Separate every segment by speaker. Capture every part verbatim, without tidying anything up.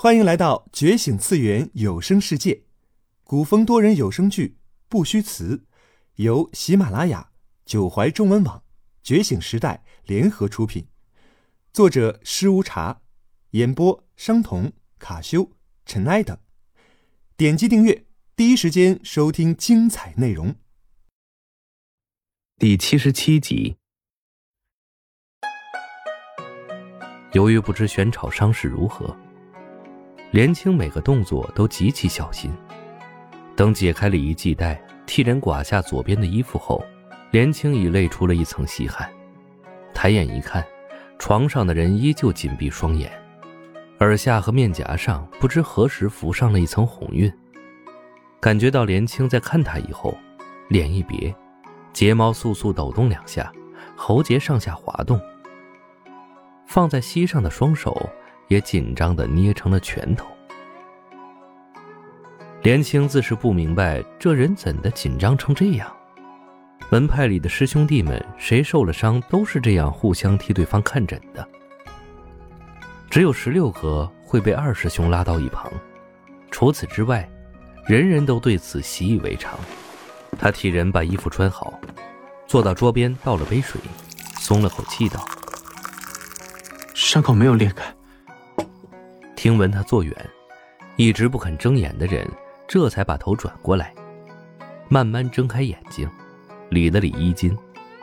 Speaker 1: 欢迎来到觉醒次元有声世界，古风多人有声剧不虚词，由喜马拉雅、九怀中文网、觉醒时代联合出品，作者施无茶，演播商童、卡修、尘埃等。点击订阅，第一时间收听精彩内容。
Speaker 2: 第七十七集。由于不知玄草伤势如何，连青每个动作都极其小心。等解开礼仪系带，替人刮下左边的衣服后，连青已累出了一层细汗。抬眼一看，床上的人依旧紧闭双眼，耳下和面颊上不知何时浮上了一层红晕。感觉到连青在看他以后，脸一别，睫毛簌簌抖动两下，喉结上下滑动，放在膝上的双手也紧张地捏成了拳头。连青自是不明白这人怎的紧张成这样。门派里的师兄弟们谁受了伤都是这样互相替对方看诊的，只有十六个会被二师兄拉到一旁，除此之外人人都对此习以为常。他替人把衣服穿好，坐到桌边倒了杯水，松了口气道：
Speaker 3: 伤口没有裂开。
Speaker 2: 听闻他坐远，一直不肯睁眼的人这才把头转过来，慢慢睁开眼睛，理了理衣襟。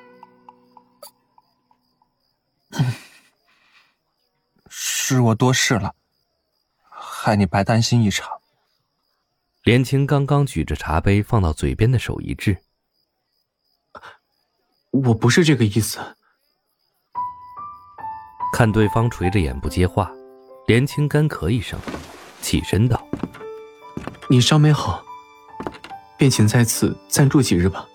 Speaker 3: 是我多事了，害你白担心一场。
Speaker 2: 连青刚刚举着茶杯放到嘴边的手一滞，
Speaker 3: 我不是这个意思。
Speaker 2: 看对方垂着眼不接话，连青干咳一声，起身道：
Speaker 3: 你伤没好，便请在此暂住几日吧。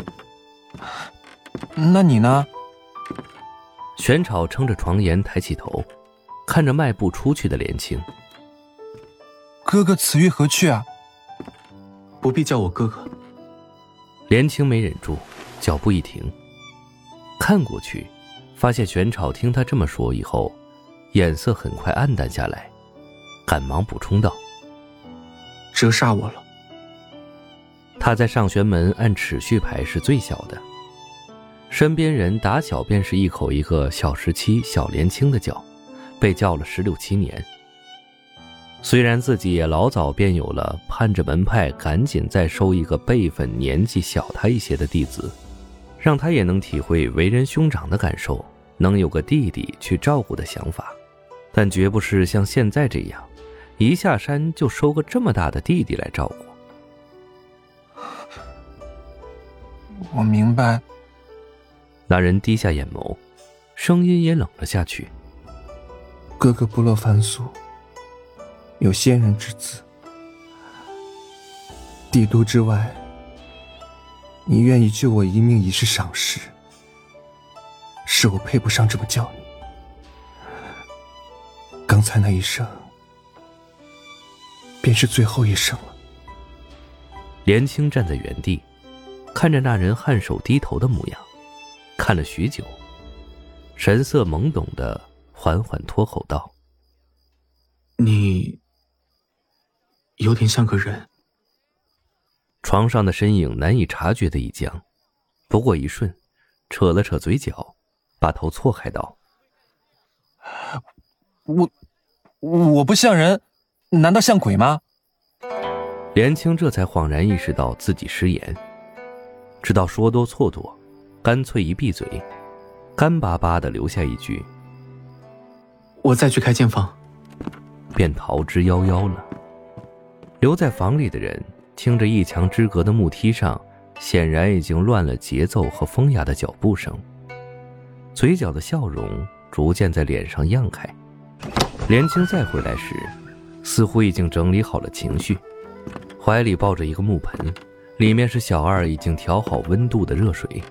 Speaker 3: 那你呢？
Speaker 2: 玄草撑着床沿抬起头，看着迈步出去的连青。
Speaker 3: 哥哥此欲何去啊？不必叫我哥哥。
Speaker 2: 连青没忍住，脚步一停，看过去发现玄草听他这么说以后，眼色很快暗淡下来，赶忙补充道：
Speaker 3: 折煞我了。
Speaker 2: 他在上玄门按尺序排是最小的，身边人打小便是一口一个小十七、小连青的叫，被叫了十六七年。虽然自己也老早便有了盼着门派赶紧再收一个辈分年纪小他一些的弟子，让他也能体会为人兄长的感受，能有个弟弟去照顾的想法，但绝不是像现在这样一下山就收个这么大的弟弟来照顾。
Speaker 3: 我明白。
Speaker 2: 那人低下眼眸，声音也冷了下去。
Speaker 3: 哥哥不落凡俗，有仙人之姿，帝都之外，你愿意救我一命已是赏识，是我配不上这么叫你。刚才那一声便是最后一声了。
Speaker 2: 连青站在原地，看着那人颔首低头的模样，看了许久，神色懵懂的缓缓脱口道：
Speaker 3: 你有点像个人。
Speaker 2: 床上的身影难以察觉的一僵，不过一瞬，扯了扯嘴角，把头错开道：
Speaker 3: 我我不像人，难道像鬼吗？
Speaker 2: 连青这才恍然意识到自己失言，知道说多错多，干脆一闭嘴，干巴巴地留下一句：
Speaker 3: 我再去开间房，
Speaker 2: 便逃之夭夭了。留在房里的人听着一墙之隔的木梯上显然已经乱了节奏和风雅的脚步声，嘴角的笑容逐渐在脸上漾开。连青再回来时，似乎已经整理好了情绪，怀里抱着一个木盆，里面是小二已经调好温度的热水。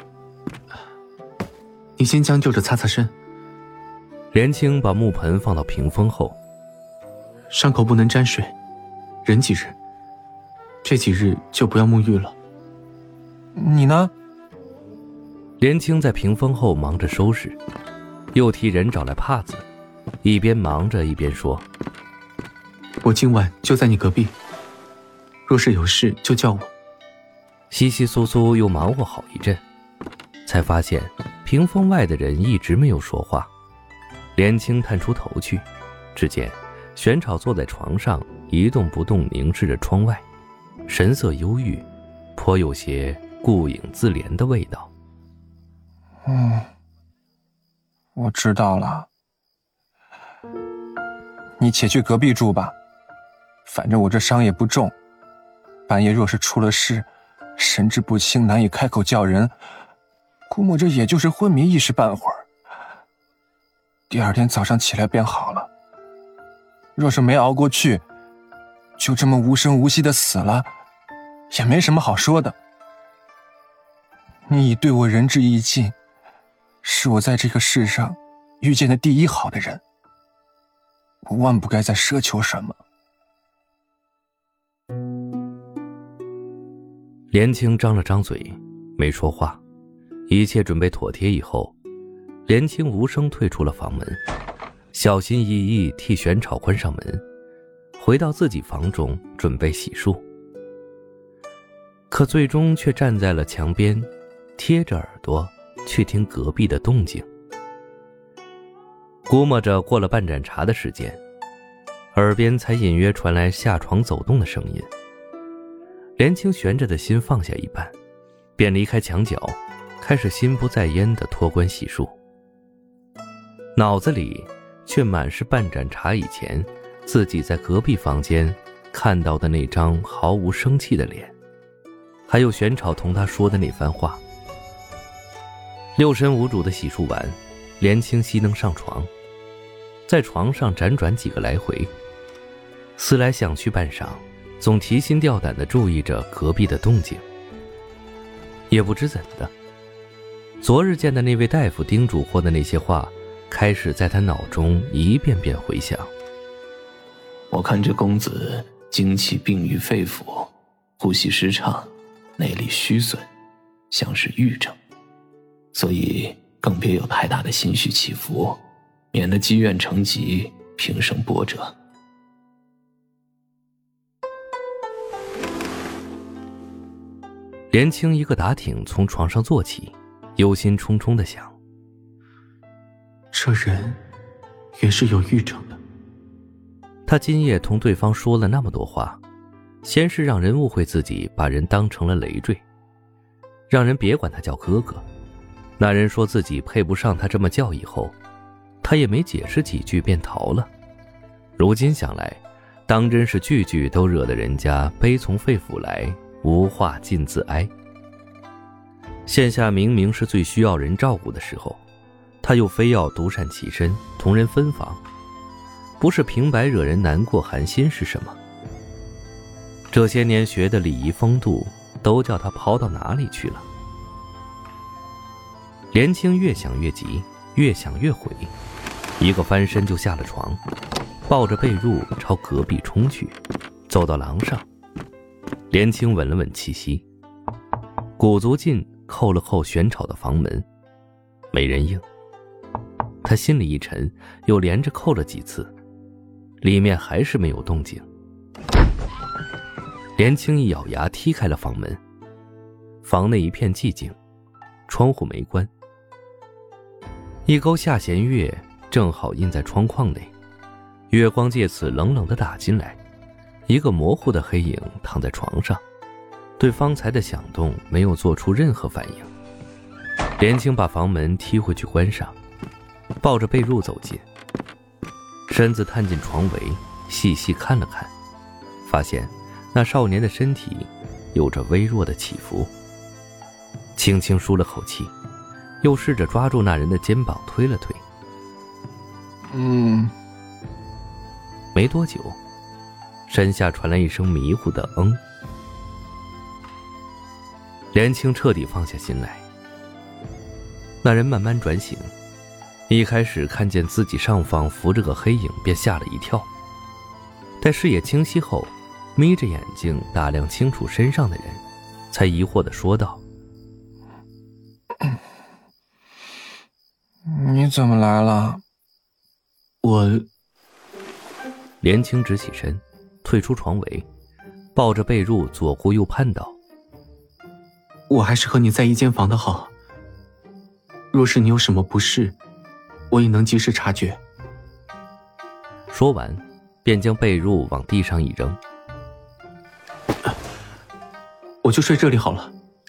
Speaker 3: 你先将就着擦擦身。
Speaker 2: 连青把木盆放到屏风后，
Speaker 3: 伤口不能沾水，忍几日，这几日就不要沐浴了。你呢？
Speaker 2: 连青在屏风后忙着收拾，又替人找来帕子，一边忙着一边说：
Speaker 3: 我今晚就在你隔壁，若是有事就叫我。
Speaker 2: 窸窸窣窣又忙活好一阵，才发现屏风外的人一直没有说话。连青探出头去，只见玄草坐在床上一动不动凝视着窗外，神色忧郁，颇有些顾影自怜的味道。
Speaker 4: 嗯，我知道了，你且去隔壁住吧，反正我这伤也不重，半夜若是出了事，神志不清，难以开口叫人，估摸着也就是昏迷一时半会儿，第二天早上起来便好了。若是没熬过去，就这么无声无息的死了，也没什么好说的。你已对我仁至义尽，是我在这个世上遇见的第一好的人，我万不该再奢求什么。
Speaker 2: 连青张了张嘴，没说话。一切准备妥帖以后，连青无声退出了房门，小心翼翼替玄草关上门，回到自己房中准备洗漱。可最终却站在了墙边，贴着耳朵去听隔壁的动静。估摸着过了半盏茶的时间，耳边才隐约传来下床走动的声音。连青悬着的心放下一半，便离开墙角，开始心不在焉地脱冠洗漱。脑子里却满是半盏茶以前自己在隔壁房间看到的那张毫无生气的脸，还有玄草同他说的那番话。六神无主的洗漱完，连青熄灯上床，在床上辗转几个来回，思来想去半晌，总提心吊胆地注意着隔壁的动静。也不知怎的，昨日见的那位大夫叮嘱过的那些话开始在他脑中一遍遍回响。
Speaker 5: 我看这公子精气病于肺腑，呼吸失畅，内力虚损，像是郁症，所以更别有太大的心绪起伏，免得积怨成疾，平生波折。
Speaker 2: 连青一个打挺从床上坐起，忧心忡忡地想，
Speaker 3: 这人也是有郁症的。
Speaker 2: 他今夜同对方说了那么多话，先是让人误会自己把人当成了累赘，让人别管他叫哥哥。那人说自己配不上他这么叫以后，他也没解释几句便逃了。如今想来，当真是句句都惹得人家悲从肺腑来，无话尽自哀。现下明明是最需要人照顾的时候，他又非要独善其身，同人分房，不是平白惹人难过寒心是什么？这些年学的礼仪风度都叫他抛到哪里去了？连青越想越急，越想越悔，一个翻身就下了床，抱着被褥朝隔壁冲去，走到廊上。连青稳了稳气息，鼓足劲扣了扣玄草的房门，没人应。他心里一沉，又连着扣了几次，里面还是没有动静。连青一咬牙踢开了房门，房内一片寂静，窗户没关，一钩下弦月正好映在窗框内，月光借此冷冷地打进来，一个模糊的黑影躺在床上，对方才的响动没有做出任何反应。连青把房门踢回去关上，抱着被褥走近，身子探进床围，细细看了看，发现那少年的身体有着微弱的起伏，轻轻舒了口气，又试着抓住那人的肩膀推了推。
Speaker 4: 嗯，
Speaker 2: 没多久，山下传来一声迷糊的嗯。连青彻底放下心来。那人慢慢转醒，一开始看见自己上方浮着个黑影，便吓了一跳，待视野清晰后，眯着眼睛打量清楚身上的人，才疑惑地说道：
Speaker 4: 你怎么来了？
Speaker 3: 我
Speaker 2: 连青直起身，退出床围，抱着被褥左顾右盼道：
Speaker 3: 我还是和你在一间房的好。若是你有什么不适，我也能及时察觉。
Speaker 2: 说完，便将被褥往地上一扔。
Speaker 3: 我就睡这里好了。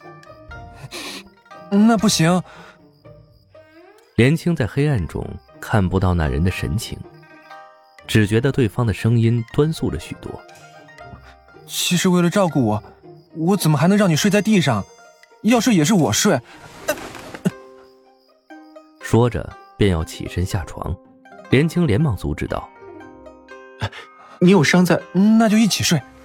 Speaker 4: 那不行。
Speaker 2: 连青在黑暗中看不到那人的神情，只觉得对方的声音端肃了许多。
Speaker 4: 其实为了照顾我，我怎么还能让你睡在地上？要睡也是我睡。
Speaker 2: 说着便要起身下床，连青连忙阻止道：
Speaker 3: 你有伤在……
Speaker 4: 那就一起睡。